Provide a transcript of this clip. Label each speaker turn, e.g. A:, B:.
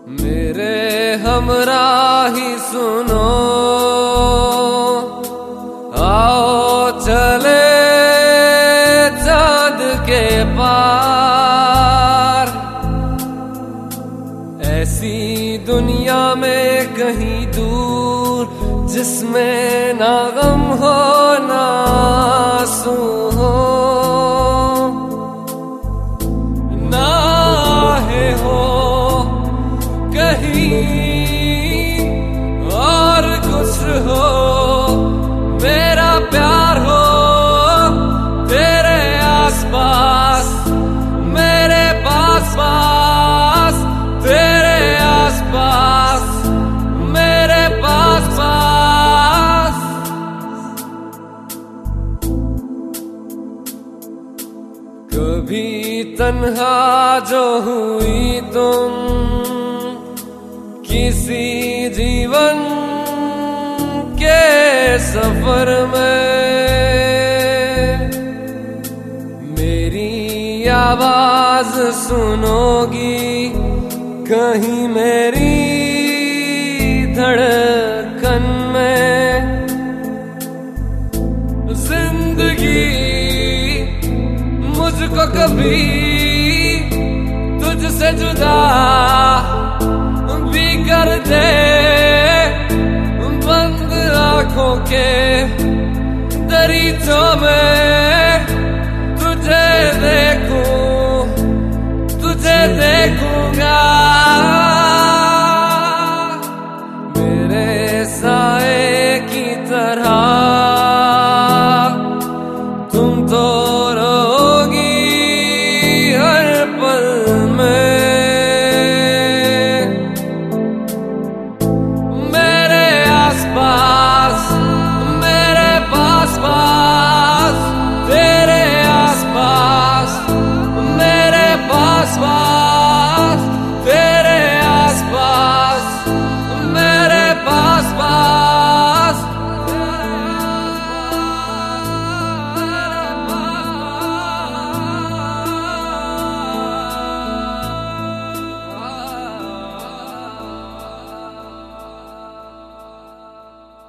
A: मेरे हमराही सुनो, आओ चले चाँद के पार। ऐसी दुनिया में कहीं दूर जिसमें ना गम हो ना आंसू हो, ना आहे हो कहीं और कुछ हो। मेरा प्यार हो तेरे आसपास, मेरे पास पास, तेरे आसपास, मेरे पास पास। कभी तन्हा जो हुई तुम किसी जीवन के सफर में, मेरी आवाज सुनोगी कहीं मेरी धड़कन में। जिंदगी मुझको कभी तुझसे जुदा भी कर दे, बंद आंखों के दरीचों में